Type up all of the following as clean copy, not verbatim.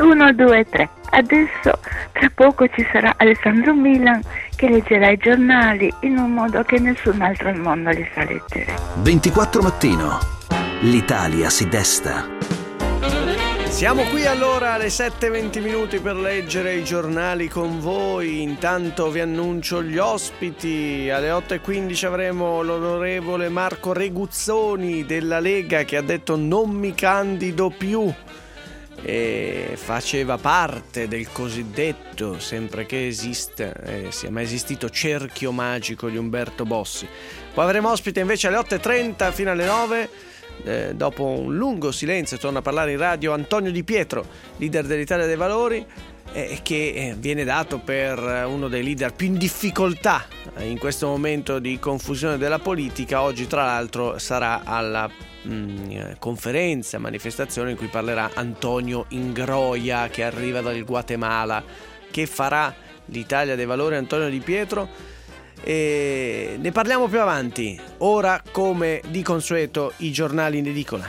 1, 2, 3. Adesso tra poco ci sarà Alessandro Milan che leggerà i giornali in un modo che nessun altro al mondo li sa leggere. 24 mattino. L'Italia si desta. Siamo qui allora alle 7:20 per leggere i giornali con voi. Intanto vi annuncio gli ospiti. Alle 8:15 avremo l'onorevole Marco Reguzzoni della Lega che ha detto non mi candido più. E faceva parte del cosiddetto, sempre che esista, sia mai esistito, cerchio magico di Umberto Bossi. Poi avremo ospite invece alle 8:30 fino alle 9. Dopo un lungo silenzio torna a parlare in radio Antonio Di Pietro, leader dell'Italia dei Valori, che viene dato per uno dei leader più in difficoltà in questo momento di confusione della politica. Oggi tra l'altro sarà alla conferenza, manifestazione in cui parlerà Antonio Ingroia che arriva dal Guatemala. Che farà l'Italia dei Valori Antonio Di Pietro? E ne parliamo più avanti. Ora, come di consueto, i giornali in edicola.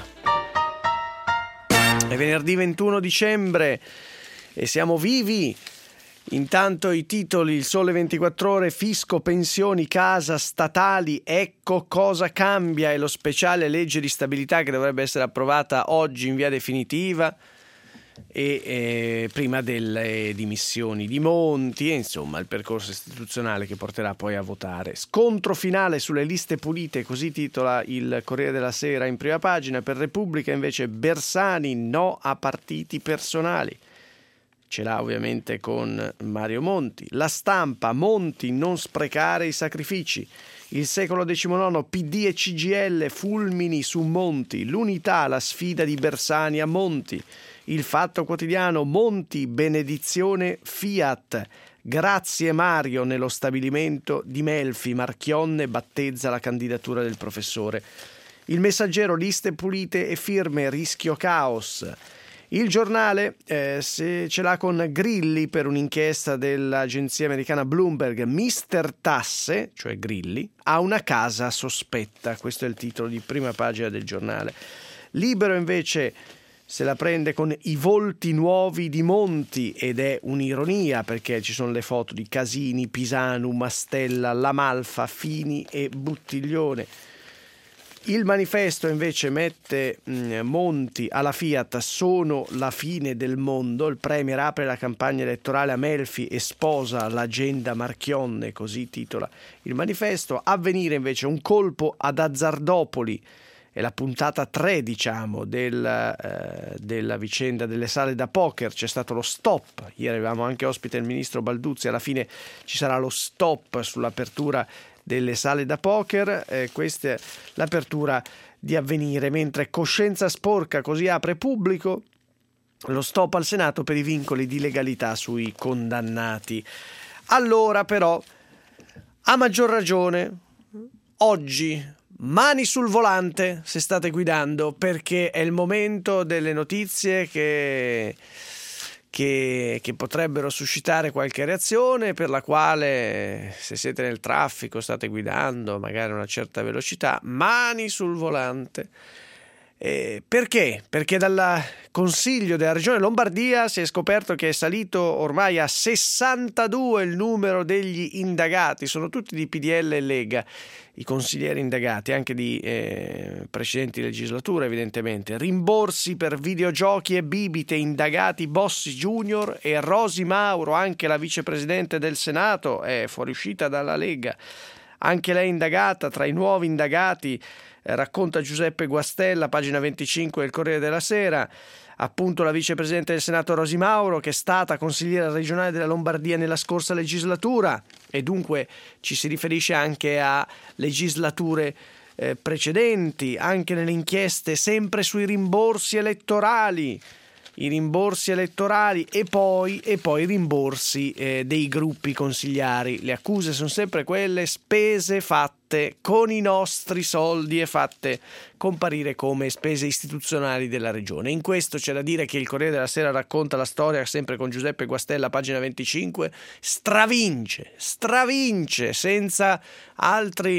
È venerdì 21 dicembre e siamo vivi. Intanto i titoli: Il Sole 24 Ore, fisco, pensioni, casa, statali, ecco cosa cambia, e lo speciale legge di stabilità che dovrebbe essere approvata oggi in via definitiva, e prima delle dimissioni di Monti, e insomma il percorso istituzionale che porterà poi a votare. Scontro finale sulle liste pulite, così titola il Corriere della Sera in prima pagina. Per Repubblica invece Bersani, no a partiti personali. Ce l'ha ovviamente con Mario Monti. La Stampa, Monti, non sprecare i sacrifici. Il Secolo XIX, PD e CGIL, fulmini su Monti. L'Unità, la sfida di Bersani a Monti. Il Fatto Quotidiano, Monti, benedizione Fiat. Grazie Mario nello stabilimento di Melfi. Marchionne battezza la candidatura del professore. Il Messaggero, liste pulite e firme, rischio caos. Il Giornale se ce l'ha con Grilli per un'inchiesta dell'agenzia americana Bloomberg. Mister Tasse, cioè Grilli, ha una casa sospetta. Questo è il titolo di prima pagina del Giornale. Libero invece se la prende con i volti nuovi di Monti, ed è un'ironia perché ci sono le foto di Casini, Pisanu, Mastella, La Malfa, Fini e Buttiglione. Il Manifesto invece mette Monti alla Fiat, sono la fine del mondo. Il Premier apre la campagna elettorale a Melfi e sposa l'agenda Marchionne, così titola il Manifesto. Avvenire invece, un colpo ad Azzardopoli. È la puntata 3, diciamo, della vicenda delle sale da poker. C'è stato lo stop. Ieri avevamo anche ospite il ministro Balduzzi. Alla fine ci sarà lo stop sull'apertura delle sale da poker. Questa è l'apertura di Avvenire. Mentre Coscienza sporca, così apre Pubblico, lo stop al Senato per i vincoli di legalità sui condannati. Allora però, a maggior ragione, oggi mani sul volante se state guidando, perché è il momento delle notizie che potrebbero suscitare qualche reazione, per la quale, se siete nel traffico, state guidando magari a una certa velocità, mani sul volante. Perché? Perché dal Consiglio della Regione Lombardia si è scoperto che è salito ormai a 62 il numero degli indagati. Sono tutti di PDL e Lega i consiglieri indagati, anche di precedenti legislature evidentemente. Rimborsi per videogiochi e bibite, indagati Bossi Junior e Rosi Mauro, anche la vicepresidente del Senato è fuoriuscita dalla Lega, anche lei indagata. Tra i nuovi indagati racconta Giuseppe Guastella, pagina 25 del Corriere della Sera, appunto la vicepresidente del Senato Rosi Mauro, che è stata consigliera regionale della Lombardia nella scorsa legislatura, e dunque ci si riferisce anche a legislature precedenti, anche nelle inchieste sempre sui rimborsi elettorali. I rimborsi elettorali e poi i rimborsi dei gruppi consigliari. Le accuse sono sempre quelle: spese fatte con i nostri soldi e fatte comparire come spese istituzionali della regione. In questo c'è da dire che il Corriere della Sera racconta la storia, sempre con Giuseppe Guastella, pagina 25, stravince senza altri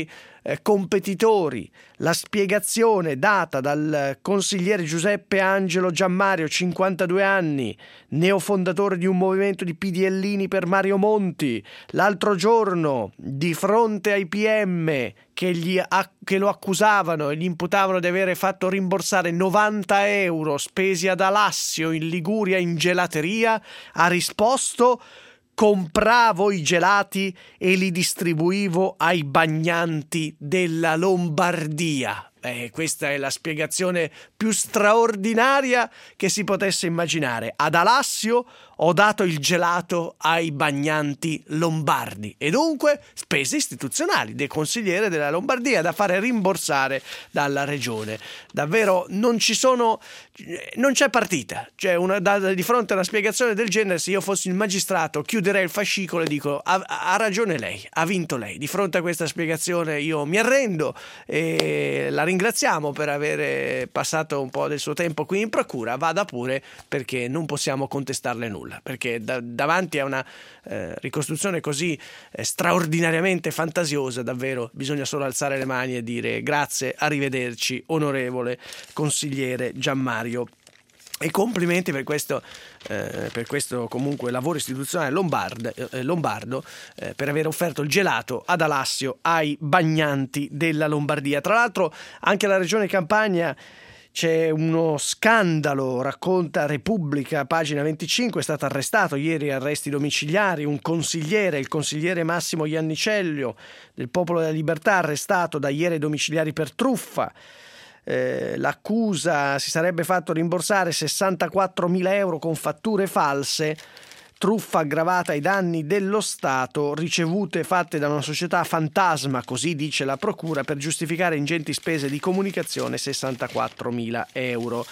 competitori. La spiegazione data dal consigliere Giuseppe Angelo Giammario, 52 anni, neofondatore di un movimento di PDLini per Mario Monti, l'altro giorno di fronte ai PM che lo accusavano e gli imputavano di avere fatto rimborsare 90 euro spesi ad Alassio in Liguria in gelateria, ha risposto: compravo i gelati e li distribuivo ai bagnanti della Lombardia. Questa è la spiegazione più straordinaria che si potesse immaginare. Ad Alassio ho dato il gelato ai bagnanti lombardi e dunque spese istituzionali del consigliere della Lombardia da fare rimborsare dalla regione. Davvero non c'è partita. Cioè di fronte a una spiegazione del genere, se io fossi il magistrato chiuderei il fascicolo e dico: ha ragione lei, ha vinto lei. Di fronte a questa spiegazione io mi arrendo e la ringraziamo per aver passato un po' del suo tempo qui in procura. Vada pure, perché non possiamo contestarle nulla, perché davanti a una ricostruzione così straordinariamente fantasiosa davvero bisogna solo alzare le mani e dire: grazie, arrivederci onorevole consigliere Giammario. E complimenti per questo comunque lavoro istituzionale lombardo, per aver offerto il gelato ad Alassio ai bagnanti della Lombardia. Tra l'altro anche la regione Campania c'è uno scandalo, racconta Repubblica, pagina 25, è stato arrestato ieri, arresti domiciliari, il consigliere Massimo Iannicello del Popolo della Libertà, arrestato da ieri domiciliari per truffa. L'accusa: si sarebbe fatto rimborsare 64.000 euro con fatture false, truffa aggravata ai danni dello Stato, ricevute fatte da una società fantasma, così dice la procura, per giustificare ingenti spese di comunicazione, 64.000 euro.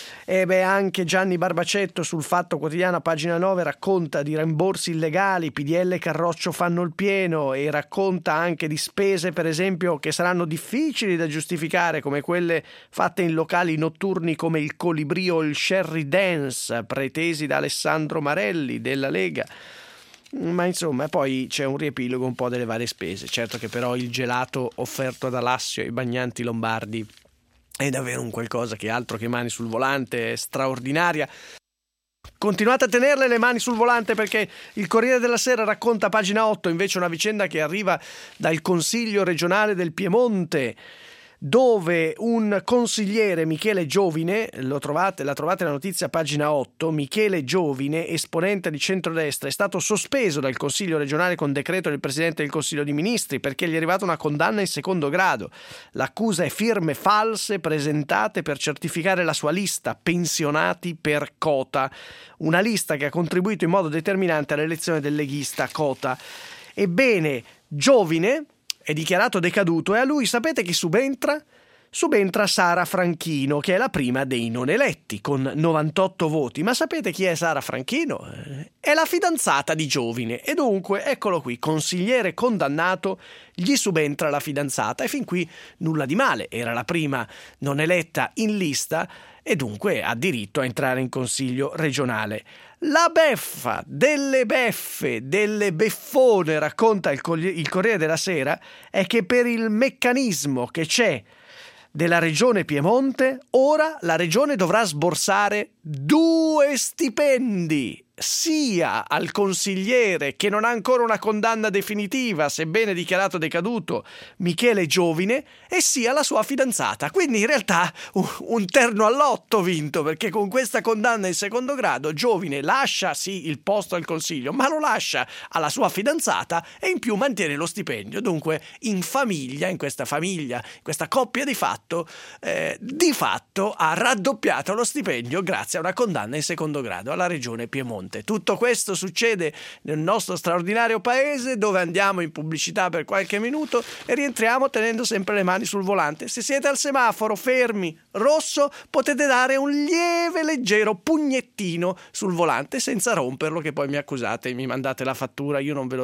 Anche Gianni Barbacetto sul Fatto Quotidiano, pagina 9, racconta di rimborsi illegali, PDL e Carroccio fanno il pieno, e racconta anche di spese, per esempio, che saranno difficili da giustificare, come quelle fatte in locali notturni come il Colibrì o il Sherry Dance, pretesi da Alessandro Marelli della Lega. Ma insomma, poi c'è un riepilogo un po' delle varie spese. Certo che però il gelato offerto ad Alassio ai bagnanti lombardi è davvero un qualcosa che altro che mani sul volante, è straordinaria. Continuate a tenerle le mani sul volante, perché il Corriere della Sera racconta, pagina 8, invece una vicenda che arriva dal Consiglio regionale del Piemonte, dove un consigliere, Michele Giovine, la trovate la notizia, pagina 8, Michele Giovine, esponente di centrodestra, è stato sospeso dal Consiglio regionale con decreto del Presidente del Consiglio dei Ministri perché gli è arrivata una condanna in secondo grado. L'accusa è firme false presentate per certificare la sua lista pensionati per Cota, una lista che ha contribuito in modo determinante all'elezione del leghista Cota. Ebbene, Giovine è dichiarato decaduto e a lui sapete chi subentra? Subentra Sara Franchino, che è la prima dei non eletti, con 98 voti. Ma sapete chi è Sara Franchino? È la fidanzata di Giovine, e dunque eccolo qui, consigliere condannato, gli subentra la fidanzata, e fin qui nulla di male, era la prima non eletta in lista e dunque ha diritto a entrare in consiglio regionale. La beffa delle beffe, delle beffone, racconta il Corriere della Sera, è che per il meccanismo che c'è della regione Piemonte, ora la regione dovrà sborsare 2 stipendi, sia al consigliere, che non ha ancora una condanna definitiva, sebbene dichiarato decaduto, Michele Giovine, e sia alla sua fidanzata. Quindi in realtà un terno all'otto vinto, perché con questa condanna in secondo grado Giovine lascia sì il posto al consiglio, ma lo lascia alla sua fidanzata e in più mantiene lo stipendio. Dunque in questa coppia di fatto ha raddoppiato lo stipendio grazie a una condanna in secondo grado alla regione Piemonte. Tutto questo succede nel nostro straordinario paese, dove andiamo in pubblicità per qualche minuto e rientriamo tenendo sempre le mani sul volante. Se siete al semaforo fermi, rosso, potete dare un lieve, leggero pugnettino sul volante senza romperlo, che poi mi accusate e mi mandate la fattura, io non ve lo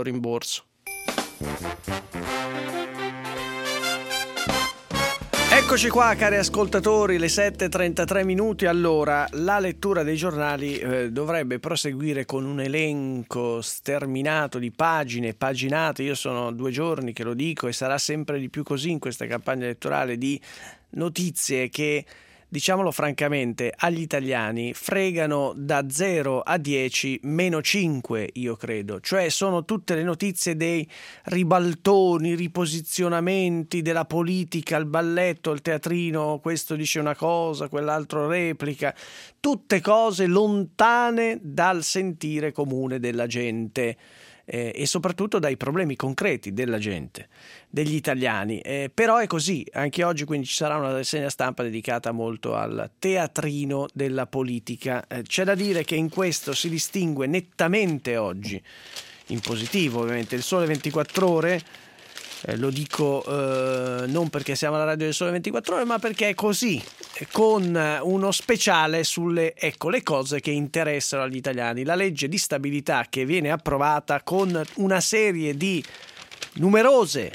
Eccoci qua, cari ascoltatori, le 7:33 minuti. Allora, la lettura dei giornali dovrebbe proseguire con un elenco sterminato di pagine, paginate. Io sono 2 giorni che lo dico e sarà sempre di più così in questa campagna elettorale, di notizie che, diciamolo francamente, agli italiani fregano da 0 a 10 meno 5, io credo. Cioè sono tutte le notizie dei ribaltoni, riposizionamenti della politica, il balletto, il teatrino, questo dice una cosa, quell'altro replica, tutte cose lontane dal sentire comune della gente. E soprattutto dai problemi concreti della gente, degli italiani, però è così anche oggi, quindi ci sarà una rassegna stampa dedicata molto al teatrino della politica. C'è da dire che in questo si distingue nettamente oggi, in positivo ovviamente, il Sole 24 Ore. Lo dico non perché siamo alla radio del Sole 24 Ore, ma perché è così, con uno speciale sulle le cose che interessano agli italiani. La legge di stabilità che viene approvata con una serie di numerose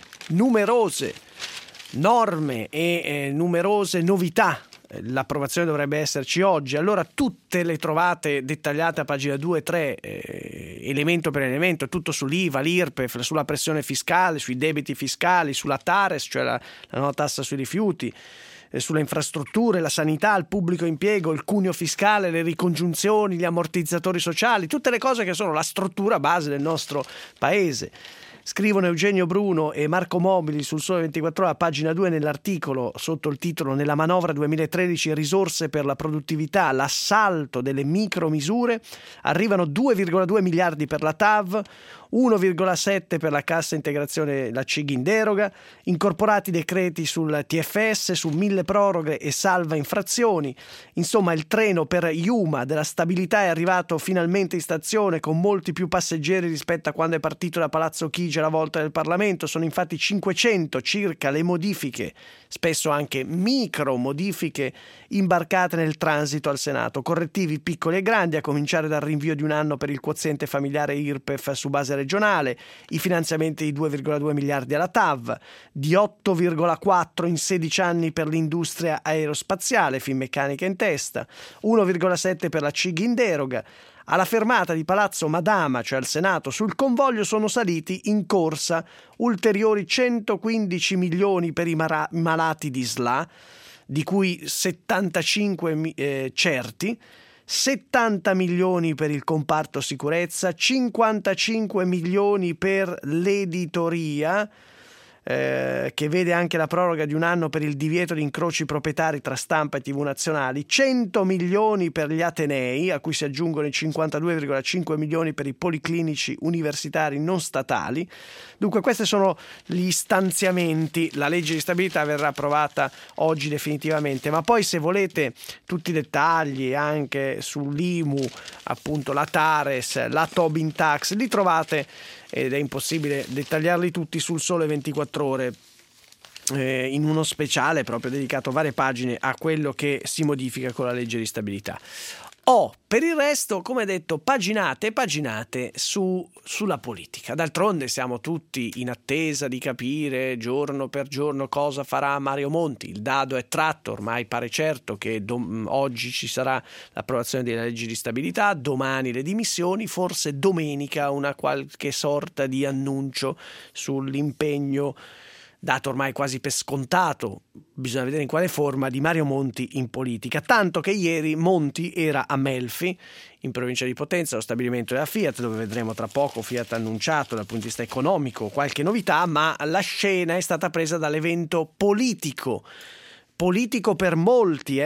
norme e numerose novità. L'approvazione dovrebbe esserci oggi, allora tutte le trovate dettagliate a pagina 2 e 3, elemento per elemento, tutto sull'IVA, l'IRPEF, sulla pressione fiscale, sui debiti fiscali, sulla TARES, cioè la nuova tassa sui rifiuti, sulle infrastrutture, la sanità, il pubblico impiego, il cuneo fiscale, le ricongiunzioni, gli ammortizzatori sociali, tutte le cose che sono la struttura base del nostro paese. Scrivono Eugenio Bruno e Marco Mobili sul Sole 24 Ore a pagina 2 nell'articolo sotto il titolo "Nella manovra 2013 risorse per la produttività, l'assalto delle micromisure". Arrivano 2,2 miliardi per la TAV, 1,7 per la cassa integrazione, la CIG in deroga, incorporati decreti sul TFS, su 1000 proroghe e salva infrazioni. Insomma, il treno per Iuma della stabilità è arrivato finalmente in stazione, con molti più passeggeri rispetto a quando è partito da Palazzo Chigi alla volta del Parlamento. Sono infatti 500 circa le modifiche, spesso anche micro modifiche, imbarcate nel transito al Senato, correttivi piccoli e grandi, a cominciare dal rinvio di un anno per il quoziente familiare IRPEF su base regionale, i finanziamenti di 2,2 miliardi alla TAV, di 8,4 in 16 anni per l'industria aerospaziale, Finmeccanica in testa, 1,7 per la CIG in deroga. Alla fermata di Palazzo Madama, cioè al Senato, sul convoglio sono saliti in corsa ulteriori 115 milioni per i malati di SLA, di cui 75 certi, 70 milioni per il comparto sicurezza, 55 milioni per l'editoria, che vede anche la proroga di un anno per il divieto di incroci proprietari tra stampa e TV nazionali, 100 milioni per gli atenei, a cui si aggiungono i 52,5 milioni per i policlinici universitari non statali. Dunque questi sono gli stanziamenti. La legge di stabilità verrà approvata oggi definitivamente, ma poi, se volete tutti i dettagli anche sull'IMU, appunto la TARES, la Tobin Tax, li trovate, ed è impossibile dettagliarli tutti, sul Sole 24 Ore, in uno speciale proprio dedicato a varie pagine a quello che si modifica con la legge di stabilità. Per il resto, come detto, paginate sulla politica. D'altronde siamo tutti in attesa di capire giorno per giorno cosa farà Mario Monti. Il dado è tratto, ormai pare certo che oggi ci sarà l'approvazione della legge di stabilità, domani le dimissioni, forse domenica una qualche sorta di annuncio sull'impegno dato ormai quasi per scontato, bisogna vedere in quale forma, di Mario Monti in politica. Tanto che ieri Monti era a Melfi, in provincia di Potenza, lo stabilimento della Fiat, dove vedremo tra poco Fiat annunciato dal punto di vista economico qualche novità, ma la scena è stata presa dall'evento politico per molti,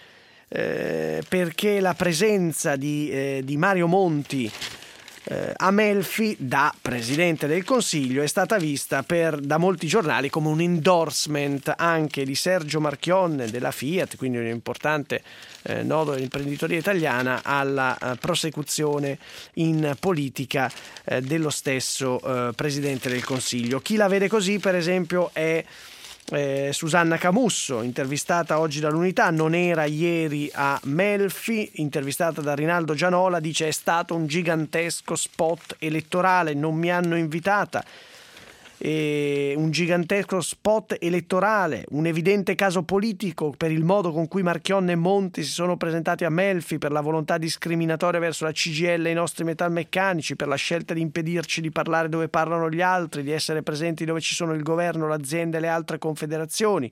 perché la presenza di Mario Monti a Melfi da Presidente del Consiglio è stata vista da molti giornali come un endorsement anche di Sergio Marchionne della Fiat, quindi un importante nodo dell'imprenditoria italiana, alla prosecuzione in politica dello stesso Presidente del Consiglio. Chi la vede così, per esempio, è Susanna Camusso, intervistata oggi dall'Unità, non era ieri a Melfi, intervistata da Rinaldo Gianola, dice: è stato un gigantesco spot elettorale, non mi hanno invitata. un gigantesco spot elettorale, un evidente caso politico per il modo con cui Marchionne e Monti si sono presentati a Melfi, per la volontà discriminatoria verso la CGIL e i nostri metalmeccanici, per la scelta di impedirci di parlare dove parlano gli altri, di essere presenti dove ci sono il governo, l'azienda e le altre confederazioni.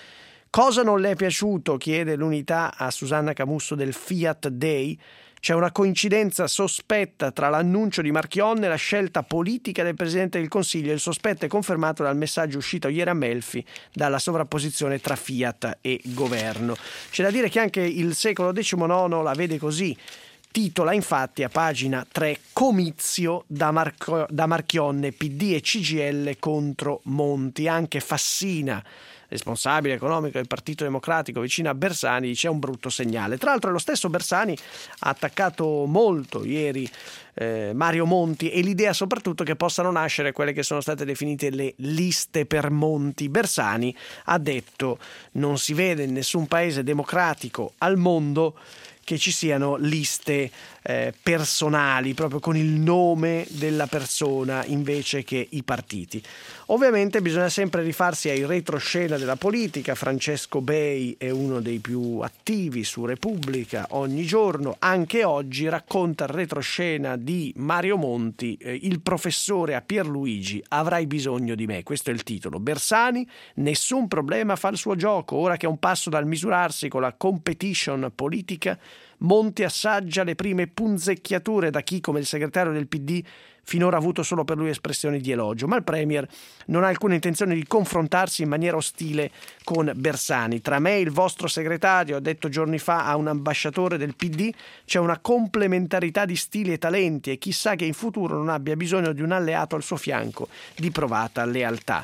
Cosa non le è piaciuto? Chiede l'Unità a Susanna Camusso del Fiat Day. C'è una coincidenza sospetta tra l'annuncio di Marchionne e la scelta politica del Presidente del Consiglio. Il sospetto è confermato dal messaggio uscito ieri a Melfi dalla sovrapposizione tra Fiat e governo. C'è da dire che anche il Secolo XIX la vede così. Titola infatti a pagina 3 comizio da Marchionne, PD e CGIL contro Monti. Anche Fassina, responsabile economico del Partito Democratico vicino a Bersani, dice: è un brutto segnale. Tra l'altro lo stesso Bersani ha attaccato molto ieri Mario Monti e l'idea soprattutto che possano nascere quelle che sono state definite le liste per Monti. Bersani ha detto: non si vede in nessun paese democratico al mondo che ci siano liste personali, proprio con il nome della persona invece che i partiti. Ovviamente bisogna sempre rifarsi ai retroscena della politica. Francesco Bei è uno dei più attivi su Repubblica ogni giorno, anche oggi racconta il retroscena di Mario Monti, il professore a Pierluigi: avrai bisogno di me. Questo è il titolo. Bersani: nessun problema, fa il suo gioco, ora che è un passo dal misurarsi con la competition politica. Monti assaggia le prime punzecchiature da chi, come il segretario del PD, finora ha avuto solo per lui espressioni di elogio, ma il Premier non ha alcuna intenzione di confrontarsi in maniera ostile con Bersani. Tra me e il vostro segretario, ha detto giorni fa a un ambasciatore del PD, c'è una complementarità di stili e talenti e chissà che in futuro non abbia bisogno di un alleato al suo fianco di provata lealtà.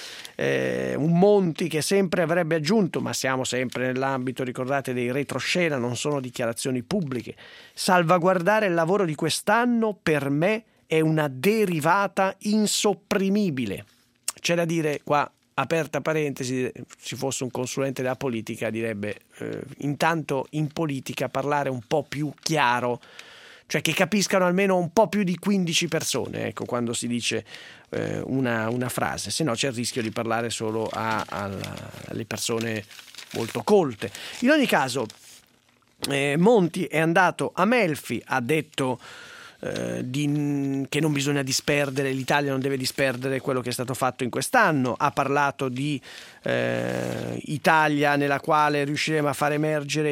Un Monti che sempre avrebbe aggiunto, ma siamo sempre nell'ambito, ricordate, dei retroscena, non sono dichiarazioni pubbliche: salvaguardare il lavoro di quest'anno per me è una derivata insopprimibile. C'è da dire qua, aperta parentesi, ci fosse un consulente della politica direbbe intanto in politica parlare un po' più chiaro, cioè che capiscano almeno un po' più di 15 persone, ecco, quando si dice una frase, se no c'è il rischio di parlare solo alle persone molto colte. In ogni caso Monti è andato a Melfi, ha detto che non bisogna disperdere, l'Italia non deve disperdere quello che è stato fatto in quest'anno, ha parlato di Italia nella quale riusciremo a far emergere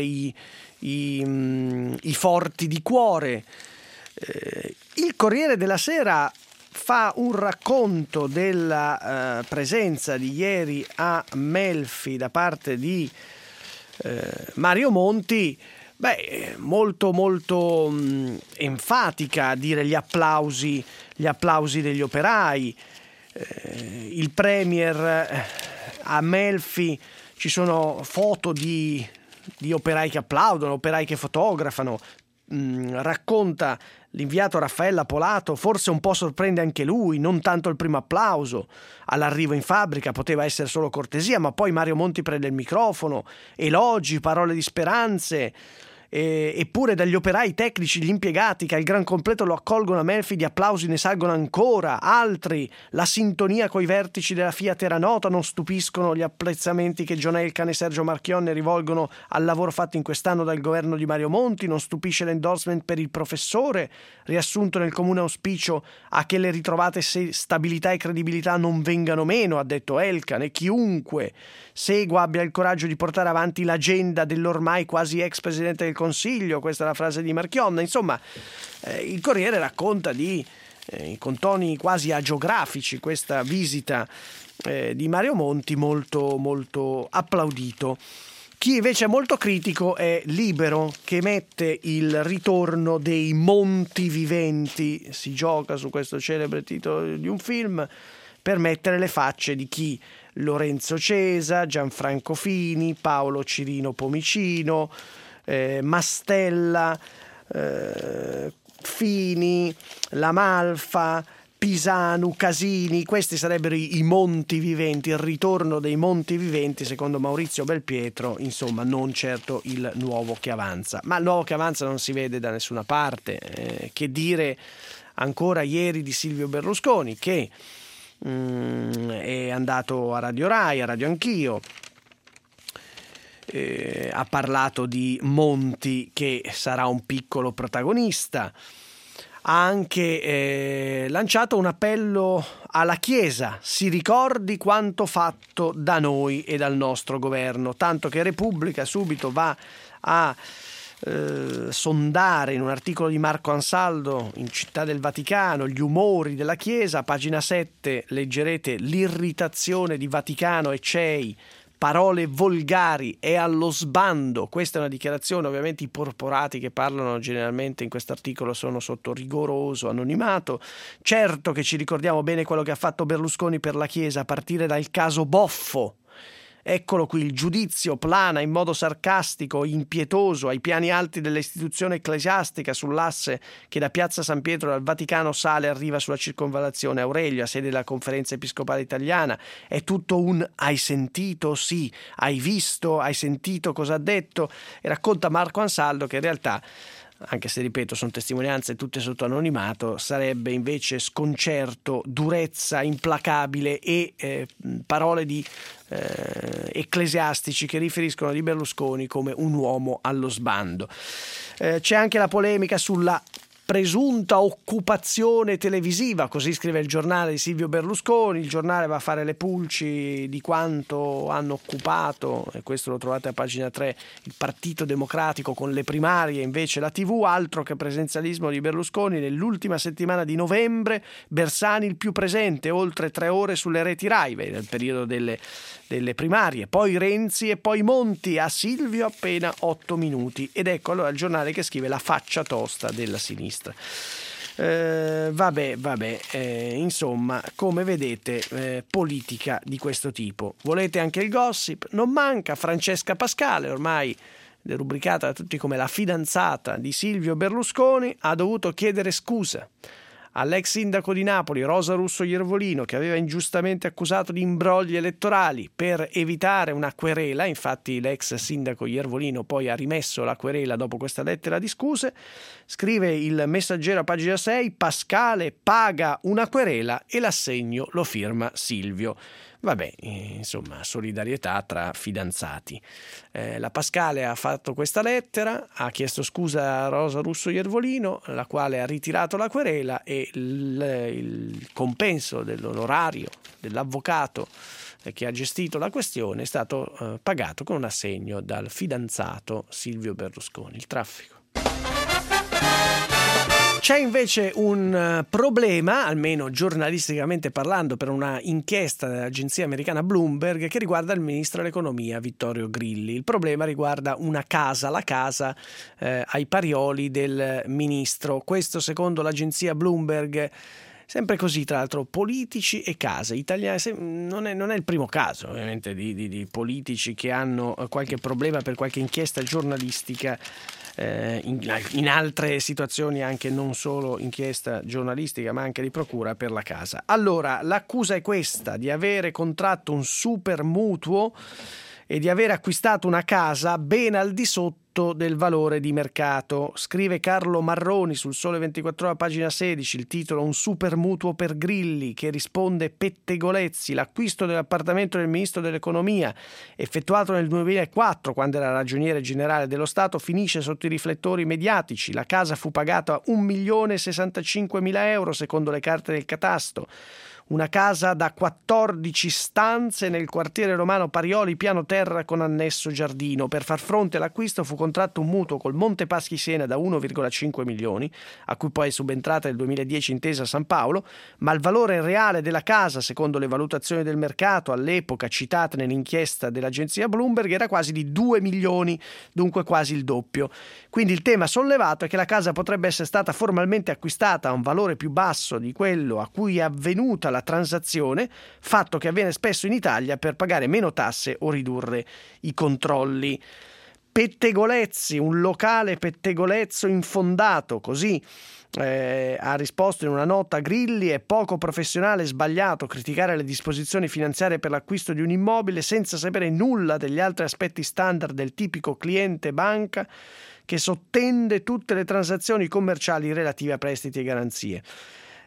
i forti di cuore. Il Corriere della Sera fa un racconto della presenza di ieri a Melfi da parte di Mario Monti, molto molto enfatica, a dire gli applausi degli operai. Il Premier a Melfi, ci sono foto di operai che applaudono, operai che fotografano. Racconta l'inviato Raffaella Polato: forse un po' sorprende anche lui, non tanto il primo applauso all'arrivo in fabbrica, poteva essere solo cortesia, ma poi Mario Monti prende il microfono, elogi, parole di speranze. Eppure dagli operai tecnici, gli impiegati che al gran completo lo accolgono a Melfi, di applausi ne salgono ancora altri. La sintonia coi vertici della Fiat era nota, non stupiscono gli apprezzamenti che John Elkann e Sergio Marchionne rivolgono al lavoro fatto in quest'anno dal governo di Mario Monti, non stupisce l'endorsement per il professore, riassunto nel comune auspicio a che le ritrovate stabilità e credibilità non vengano meno, ha detto Elkann, e chiunque segua abbia il coraggio di portare avanti l'agenda dell'ormai quasi ex presidente del Consiglio. Questa è la frase di Marchionne. Insomma, il Corriere racconta con toni quasi agiografici questa visita di Mario Monti, molto molto applaudito. Chi invece è molto critico è Libero, che mette il ritorno dei Monti viventi, si gioca su questo celebre titolo di un film, per mettere le facce di chi? Lorenzo Cesa, Gianfranco Fini, Paolo Cirino Pomicino, Mastella, Fini, La Malfa, Pisanu, Casini. Questi sarebbero i Monti viventi, il ritorno dei Monti viventi secondo Maurizio Belpietro. Insomma, non certo il nuovo che avanza, ma il nuovo che avanza non si vede da nessuna parte. Che dire ancora ieri di Silvio Berlusconi, che è andato a Radio Rai, a Radio Anch'io, ha parlato di Monti che sarà un piccolo protagonista, ha anche lanciato un appello alla Chiesa: si ricordi quanto fatto da noi e dal nostro governo, tanto che Repubblica subito va a sondare in un articolo di Marco Ansaldo in Città del Vaticano gli umori della Chiesa. A pagina 7 leggerete: l'irritazione di Vaticano e CEI, parole volgari e allo sbando. Questa è una dichiarazione, ovviamente i porporati che parlano generalmente in questo articolo sono sotto rigoroso anonimato. Certo che ci ricordiamo bene quello che ha fatto Berlusconi per la Chiesa, a partire dal caso Boffo. Eccolo qui, il giudizio plana in modo sarcastico, impietoso, ai piani alti dell'istituzione ecclesiastica sull'asse che da Piazza San Pietro dal Vaticano sale e arriva sulla circonvallazione Aurelio, a sede della Conferenza Episcopale Italiana. È tutto un hai sentito? Sì. Hai visto? Hai sentito cosa ha detto? E racconta Marco Ansaldo che in realtà, anche se ripeto sono testimonianze tutte sotto anonimato, sarebbe invece sconcerto, durezza implacabile e parole di ecclesiastici che riferiscono di Berlusconi come un uomo allo sbando. C'è anche la polemica sulla presunta occupazione televisiva, così scrive il giornale di Silvio Berlusconi. Il giornale va a fare le pulci di quanto hanno occupato, e questo lo trovate a pagina 3, il Partito Democratico con le primarie, invece la TV. Altro che presenzialismo di Berlusconi: nell'ultima settimana di novembre Bersani il più presente, oltre 3 ore sulle reti Rai nel periodo delle primarie, poi Renzi e poi Monti, a Silvio appena 8 minuti. Ed ecco allora il giornale che scrive la faccia tosta della sinistra. Insomma, come vedete, politica di questo tipo. Volete anche il gossip? Non manca. Francesca Pascale, ormai derubricata da tutti come la fidanzata di Silvio Berlusconi, ha dovuto chiedere scusa all'ex sindaco di Napoli Rosa Russo Iervolino, che aveva ingiustamente accusato di imbrogli elettorali per evitare una querela. Infatti l'ex sindaco Iervolino poi ha rimesso la querela dopo questa lettera di scuse. Scrive il Messaggero a pagina 6: Pascale paga una querela e l'assegno lo firma Silvio. Vabbè, insomma, solidarietà tra fidanzati. La Pascale ha fatto questa lettera, ha chiesto scusa a Rosa Russo Iervolino, la quale ha ritirato la querela, e il compenso dell'onorario dell'avvocato che ha gestito la questione è stato pagato con un assegno dal fidanzato Silvio Berlusconi. Il traffico. C'è invece un problema, almeno giornalisticamente parlando, per una inchiesta dell'agenzia americana Bloomberg, che riguarda il ministro dell'economia Vittorio Grilli. Il problema riguarda una casa, la casa ai Parioli del ministro. Questo secondo l'agenzia Bloomberg. Sempre così, tra l'altro, politici e case italiane. Non è il primo caso, ovviamente, di politici che hanno qualche problema per qualche inchiesta giornalistica. In altre situazioni anche non solo inchiesta giornalistica ma anche di procura per la casa. Allora, l'accusa è questa: di avere contratto un super mutuo e di aver acquistato una casa ben al di sotto del valore di mercato. Scrive Carlo Marroni sul Sole 24 Ore, pagina 16, il titolo: un super mutuo per Grilli, che risponde pettegolezzi. L'acquisto dell'appartamento del ministro dell'economia, effettuato nel 2004 quando era ragioniere generale dello Stato, finisce sotto i riflettori mediatici. La casa fu pagata 1.065.000 euro secondo le carte del catasto. Una casa da 14 stanze nel quartiere romano Parioli, piano terra con annesso giardino. Per far fronte all'acquisto fu contratto un mutuo col Monte Paschi Siena da 1,5 milioni, a cui poi è subentrata nel 2010 Intesa San Paolo, ma il valore reale della casa, secondo le valutazioni del mercato all'epoca citate nell'inchiesta dell'agenzia Bloomberg, era quasi di 2 milioni, dunque quasi il doppio. Quindi il tema sollevato è che la casa potrebbe essere stata formalmente acquistata a un valore più basso di quello a cui è avvenuta la transazione, fatto che avviene spesso in Italia per pagare meno tasse o ridurre i controlli. Pettegolezzi, un locale pettegolezzo infondato, così ha risposto in una nota Grilli: è poco professionale e sbagliato criticare le disposizioni finanziarie per l'acquisto di un immobile senza sapere nulla degli altri aspetti standard del tipico cliente banca che sottende tutte le transazioni commerciali relative a prestiti e garanzie.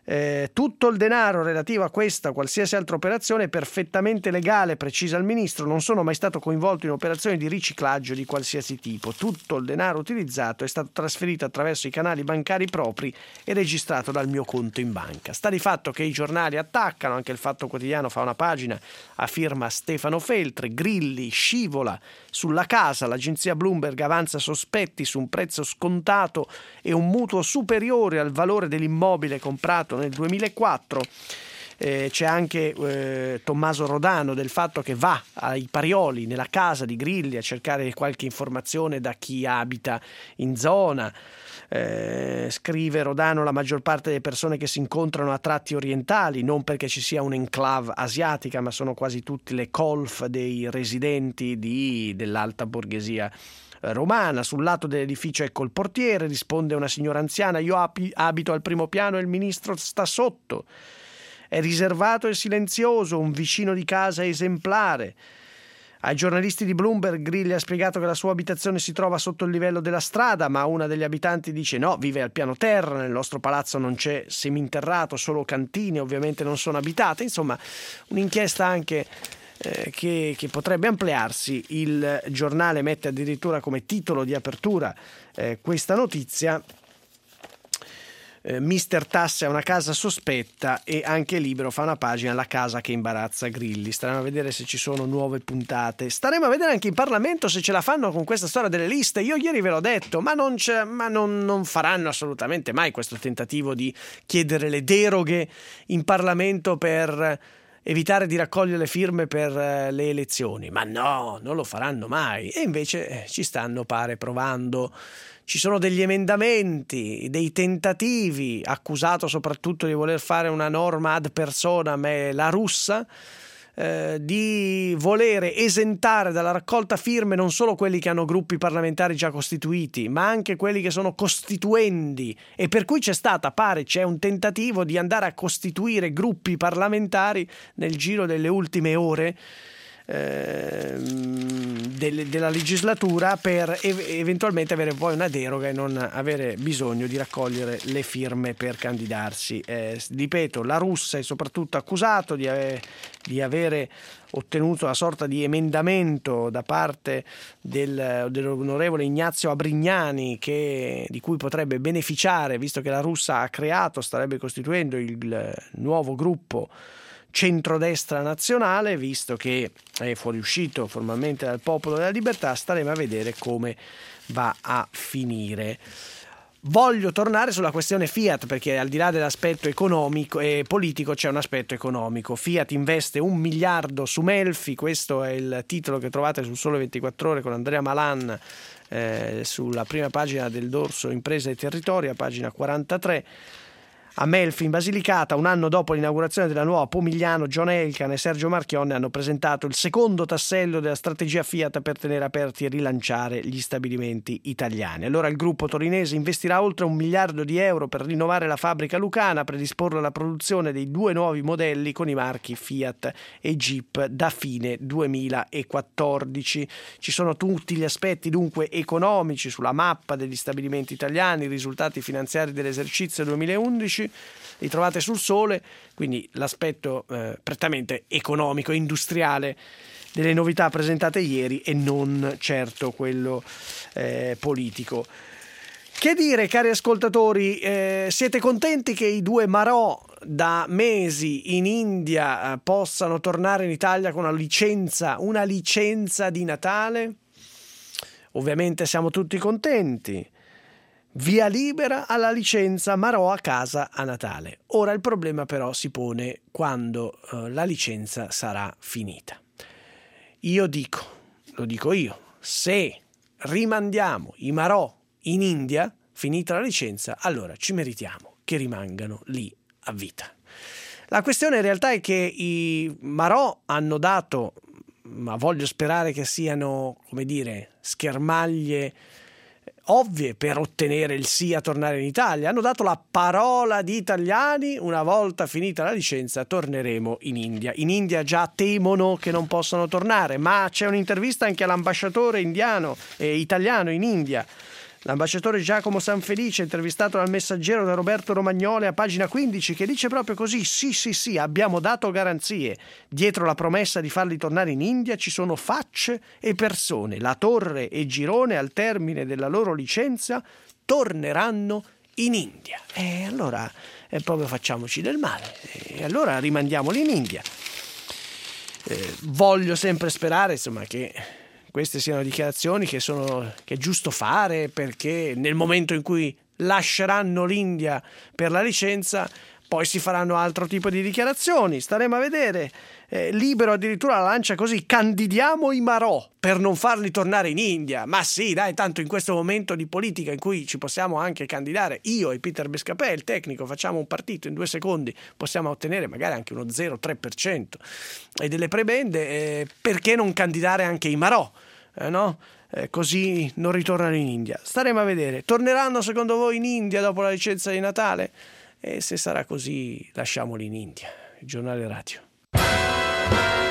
Tutto il denaro relativo a questa o qualsiasi altra operazione è perfettamente legale, precisa il ministro. Non sono mai stato coinvolto in operazioni di riciclaggio di qualsiasi tipo. Tutto il denaro utilizzato è stato trasferito attraverso i canali bancari propri e registrato dal mio conto in banca. Sta di fatto che i giornali attaccano, anche il Fatto Quotidiano fa una pagina a firma Stefano Feltri. Grilli scivola sulla casa, l'agenzia Bloomberg avanza sospetti su un prezzo scontato e un mutuo superiore al valore dell'immobile comprato nel 2004. C'è anche Tommaso Rodano del Fatto che va ai Parioli nella casa di Grilli a cercare qualche informazione da chi abita in zona. Scrive Rodano: la maggior parte delle persone che si incontrano a tratti orientali, non perché ci sia un'enclave asiatica, ma sono quasi tutti le colf dei residenti dell'alta borghesia romana. Sul lato dell'edificio ecco il portiere, risponde una signora anziana: io abito al primo piano e il ministro sta sotto. È riservato e silenzioso, un vicino di casa esemplare. Ai giornalisti di Bloomberg Grilli ha spiegato che la sua abitazione si trova sotto il livello della strada, ma una degli abitanti dice no, vive al piano terra, nel nostro palazzo non c'è seminterrato, solo cantine, ovviamente non sono abitate. Insomma, un'inchiesta anche che potrebbe ampliarsi. Il giornale mette addirittura come titolo di apertura questa notizia: Mister Tasse è una casa sospetta, e anche Libero fa una pagina, la casa che imbarazza Grilli. Staremo a vedere se ci sono nuove puntate. Staremo a vedere anche in Parlamento se ce la fanno con questa storia delle liste. Io ieri ve l'ho detto, ma non faranno assolutamente mai questo tentativo di chiedere le deroghe in Parlamento per evitare di raccogliere le firme per le elezioni. Ma no, non lo faranno mai. E invece ci stanno, pare, provando. Ci sono degli emendamenti, dei tentativi, accusato soprattutto di voler fare una norma ad personam La Russa, di volere esentare dalla raccolta firme non solo quelli che hanno gruppi parlamentari già costituiti, ma anche quelli che sono costituendi, e per cui c'è un tentativo di andare a costituire gruppi parlamentari nel giro delle ultime ore della legislatura, per eventualmente avere poi una deroga e non avere bisogno di raccogliere le firme per candidarsi. Ripeto, La Russa è soprattutto accusato di avere ottenuto una sorta di emendamento da parte dell'onorevole Ignazio Abrignani, di cui potrebbe beneficiare, visto che La Russa starebbe costituendo il nuovo gruppo centrodestra nazionale, visto che è fuoriuscito formalmente dal Popolo della Libertà. Staremo a vedere come va a finire. Voglio tornare sulla questione Fiat, perché al di là dell'aspetto economico e politico c'è un aspetto economico. Fiat investe 1 miliardo su Melfi, questo è il titolo che trovate sul Sole 24 Ore con Andrea Malan sulla prima pagina del dorso Imprese e Territorio, a pagina 43. A Melfi, in Basilicata, un anno dopo l'inaugurazione della nuova Pomigliano, John Elkann e Sergio Marchionne hanno presentato il secondo tassello della strategia Fiat per tenere aperti e rilanciare gli stabilimenti italiani. Allora il gruppo torinese investirà oltre 1 miliardo di euro per rinnovare la fabbrica lucana, predisporre la produzione dei 2 nuovi modelli con i marchi Fiat e Jeep da fine 2014. Ci sono tutti gli aspetti dunque economici sulla mappa degli stabilimenti italiani, i risultati finanziari dell'esercizio 2011. Li trovate sul Sole, quindi l'aspetto prettamente economico e industriale delle novità presentate ieri e non certo quello politico. Che dire, cari ascoltatori, siete contenti che i 2 Marò da mesi in India possano tornare in Italia con una licenza di Natale? Ovviamente siamo tutti contenti. Via libera alla licenza Marò a casa a Natale. Ora il problema però si pone quando la licenza sarà finita. Lo dico io, se rimandiamo i Marò in India, finita la licenza, allora ci meritiamo che rimangano lì a vita. La questione in realtà è che i Marò hanno dato, ma voglio sperare che siano, schermaglie ovvie per ottenere il sì a tornare in Italia. Hanno dato la parola di italiani: una volta finita la licenza torneremo in India. In India già temono che non possano tornare, ma c'è un'intervista anche all'ambasciatore italiano in India, L'ambasciatore Giacomo Sanfelice, intervistato dal Messaggero da Roberto Romagnole a pagina 15, che dice proprio così: sì, abbiamo dato garanzie. Dietro la promessa di farli tornare in India ci sono facce e persone. La Torre e Girone, al termine della loro licenza, torneranno in India. E allora proprio facciamoci del male. E allora rimandiamoli in India. Voglio sempre sperare, insomma, che queste siano dichiarazioni che è giusto fare, perché nel momento in cui lasceranno l'India per la licenza poi si faranno altro tipo di dichiarazioni, staremo a vedere. Libero addirittura la lancia così: candidiamo i Marò per non farli tornare in India. Ma sì, dai, tanto in questo momento di politica in cui ci possiamo anche candidare, io e Peter Bescapè, il tecnico, facciamo un partito, in 2 secondi possiamo ottenere magari anche uno 0,3% e delle prebende, perché non candidare anche i Marò? No? Così non ritornano in India. Staremo a vedere. Torneranno secondo voi in India dopo la licenza di Natale? E se sarà così, lasciamoli in India. Il giornale radio.